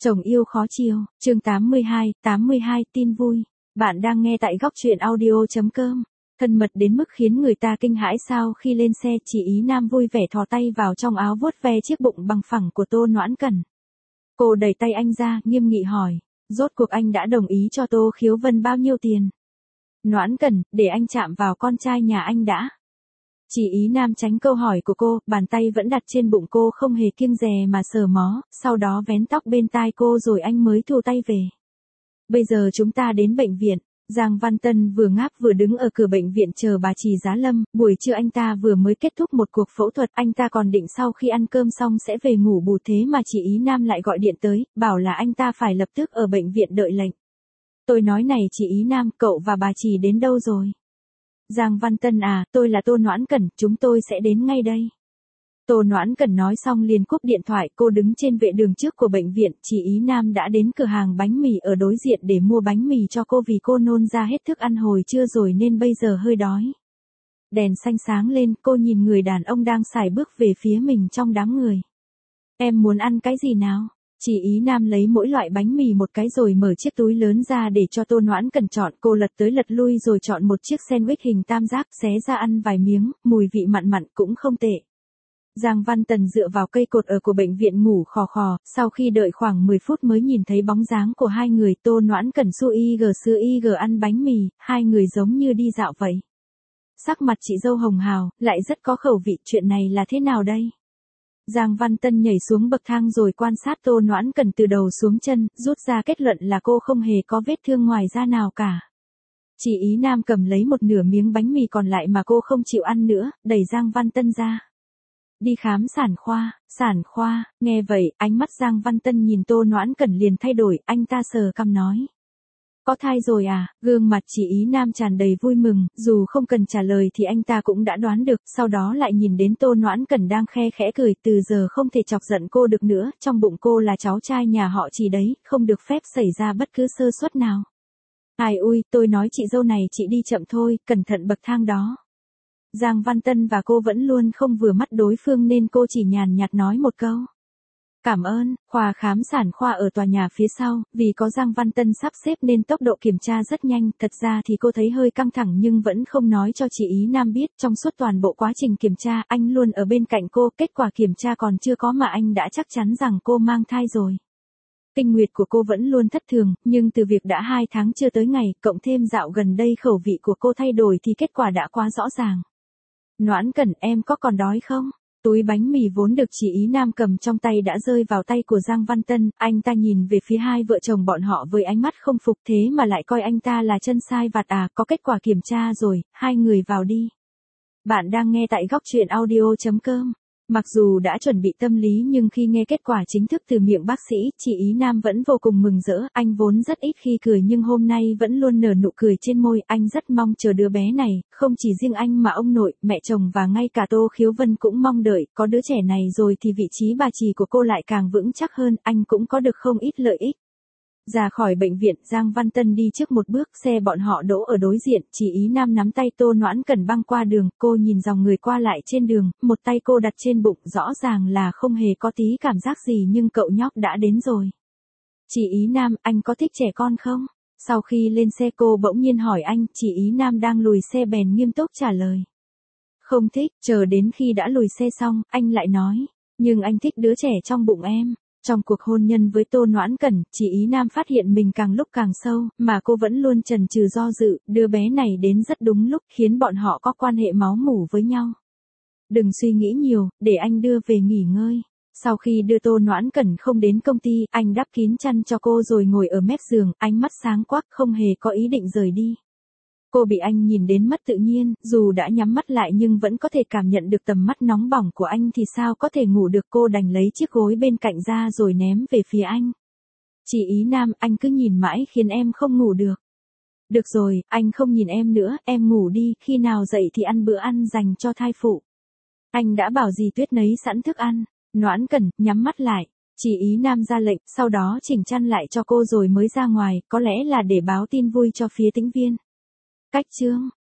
Chồng yêu khó chiều, chương 82 tin vui. Bạn đang nghe tại góc truyện audio.com. Thân mật đến mức khiến người ta kinh hãi sao khi lên xe chị Ý Nam vui vẻ thò tay vào trong áo vuốt ve chiếc bụng bằng phẳng của Tô Noãn Cẩn. Cô đẩy tay anh ra, nghiêm nghị hỏi, rốt cuộc anh đã đồng ý cho Tô Khiếu Vân bao nhiêu tiền? Noãn Cẩn, để anh chạm vào con trai nhà anh đã. Chị Ý Nam tránh câu hỏi của cô, bàn tay vẫn đặt trên bụng cô không hề kiêng dè mà sờ mó, sau đó vén tóc bên tai cô rồi anh mới thu tay về. Bây giờ chúng ta đến bệnh viện. Giang Văn Tân vừa ngáp vừa đứng ở cửa bệnh viện chờ bà Trì Giá Lâm, buổi trưa anh ta vừa mới kết thúc một cuộc phẫu thuật, anh ta còn định sau khi ăn cơm xong sẽ về ngủ bù, thế mà chị Ý Nam lại gọi điện tới, bảo là anh ta phải lập tức ở bệnh viện đợi lệnh. Tôi nói này chị Ý Nam, cậu và bà Trì đến đâu rồi? Giang Văn Tân à, tôi là Tô Noãn Cẩn, chúng tôi sẽ đến ngay đây. Tô Noãn Cẩn nói xong liền cúp điện thoại, cô đứng trên vệ đường trước của bệnh viện, chị Ý Nam đã đến cửa hàng bánh mì ở đối diện để mua bánh mì cho cô vì cô nôn ra hết thức ăn hồi trưa rồi nên bây giờ hơi đói. Đèn xanh sáng lên, cô nhìn người đàn ông đang sải bước về phía mình trong đám người. Em muốn ăn cái gì nào? Chị Ý Nam lấy mỗi loại bánh mì một cái rồi mở chiếc túi lớn ra để cho Tô Noãn Cẩn chọn, cô lật tới lật lui rồi chọn một chiếc sandwich hình tam giác, xé ra ăn vài miếng, mùi vị mặn mặn cũng không tệ. Giang Văn Tần dựa vào cây cột ở của bệnh viện ngủ khò khò, sau khi đợi khoảng 10 phút mới nhìn thấy bóng dáng của hai người. Tô Noãn Cẩn xua IG ăn bánh mì, hai người giống như đi dạo vậy. Sắc mặt chị dâu hồng hào, lại rất có khẩu vị, chuyện này là thế nào đây? Giang Văn Tân nhảy xuống bậc thang rồi quan sát Tô Noãn Cẩn từ đầu xuống chân, rút ra kết luận là cô không hề có vết thương ngoài da nào cả. Chị Ý Nam cầm lấy một nửa miếng bánh mì còn lại mà cô không chịu ăn nữa, đẩy Giang Văn Tân ra. Đi khám sản khoa, nghe vậy, ánh mắt Giang Văn Tân nhìn Tô Noãn Cẩn liền thay đổi, anh ta sờ cằm nói. Có thai rồi à? Gương mặt chị Ý Nam tràn đầy vui mừng, dù không cần trả lời thì anh ta cũng đã đoán được, sau đó lại nhìn đến Tô Noãn Cẩn đang khe khẽ cười, từ giờ không thể chọc giận cô được nữa, trong bụng cô là cháu trai nhà họ Chị đấy, không được phép xảy ra bất cứ sơ suất nào. Ai ui, tôi nói chị dâu này chị đi chậm thôi, cẩn thận bậc thang đó. Giang Văn Tân và cô vẫn luôn không vừa mắt đối phương nên cô chỉ nhàn nhạt nói một câu. Cảm ơn. Khoa khám sản khoa ở tòa nhà phía sau, vì có Giang Văn Tân sắp xếp nên tốc độ kiểm tra rất nhanh, thật ra thì cô thấy hơi căng thẳng nhưng vẫn không nói cho chị Ý Nam biết, trong suốt toàn bộ quá trình kiểm tra, anh luôn ở bên cạnh cô, kết quả kiểm tra còn chưa có mà anh đã chắc chắn rằng cô mang thai rồi. Kinh nguyệt của cô vẫn luôn thất thường, nhưng từ việc đã 2 tháng chưa tới ngày, cộng thêm dạo gần đây khẩu vị của cô thay đổi thì kết quả đã quá rõ ràng. Noãn Cẩn, em có còn đói không? Túi bánh mì vốn được chị Ý Nam cầm trong tay đã rơi vào tay của Giang Văn Tân, anh ta nhìn về phía hai vợ chồng bọn họ với ánh mắt không phục, thế mà lại coi anh ta là chân sai vặt à, có kết quả kiểm tra rồi, hai người vào đi. Bạn đang nghe tại góc truyện audio.com. Mặc dù đã chuẩn bị tâm lý nhưng khi nghe kết quả chính thức từ miệng bác sĩ, chị Ý Nam vẫn vô cùng mừng rỡ, anh vốn rất ít khi cười nhưng hôm nay vẫn luôn nở nụ cười trên môi, anh rất mong chờ đứa bé này, không chỉ riêng anh mà ông nội, mẹ chồng và ngay cả Tô Khiếu Vân cũng mong đợi, có đứa trẻ này rồi thì vị trí bà Trì của cô lại càng vững chắc hơn, anh cũng có được không ít lợi ích. Ra khỏi bệnh viện, Giang Văn Tân đi trước một bước, xe bọn họ đỗ ở đối diện, chị Ý Nam nắm tay Tô Noãn Cẩn băng qua đường, cô nhìn dòng người qua lại trên đường, một tay cô đặt trên bụng, rõ ràng là không hề có tí cảm giác gì nhưng cậu nhóc đã đến rồi. Chị Ý Nam, anh có thích trẻ con không? Sau khi lên xe cô bỗng nhiên hỏi anh, chị Ý Nam đang lùi xe bèn nghiêm túc trả lời. Không thích, chờ đến khi đã lùi xe xong, anh lại nói, nhưng anh thích đứa trẻ trong bụng em. Trong cuộc hôn nhân với Tô Noãn Cẩn, chị Ý Nam phát hiện mình càng lúc càng sâu, mà cô vẫn luôn chần chừ do dự, đứa bé này đến rất đúng lúc, khiến bọn họ có quan hệ máu mủ với nhau. Đừng suy nghĩ nhiều, để anh đưa về nghỉ ngơi. Sau khi đưa Tô Noãn Cẩn không đến công ty, anh đắp kín chăn cho cô rồi ngồi ở mép giường, ánh mắt sáng quắc, không hề có ý định rời đi. Cô bị anh nhìn đến mất tự nhiên, dù đã nhắm mắt lại nhưng vẫn có thể cảm nhận được tầm mắt nóng bỏng của anh thì sao có thể ngủ được, cô đành lấy chiếc gối bên cạnh ra rồi ném về phía anh. Chị Ý Nam, anh cứ nhìn mãi khiến em không ngủ được. Được rồi, anh không nhìn em nữa, em ngủ đi, khi nào dậy thì ăn bữa ăn dành cho thai phụ. Anh đã bảo dì Tuyết nấy sẵn thức ăn. Noãn Cẩn, nhắm mắt lại. Chị Ý Nam ra lệnh, sau đó chỉnh chăn lại cho cô rồi mới ra ngoài, có lẽ là để báo tin vui cho phía Tĩnh Viên. Cách chương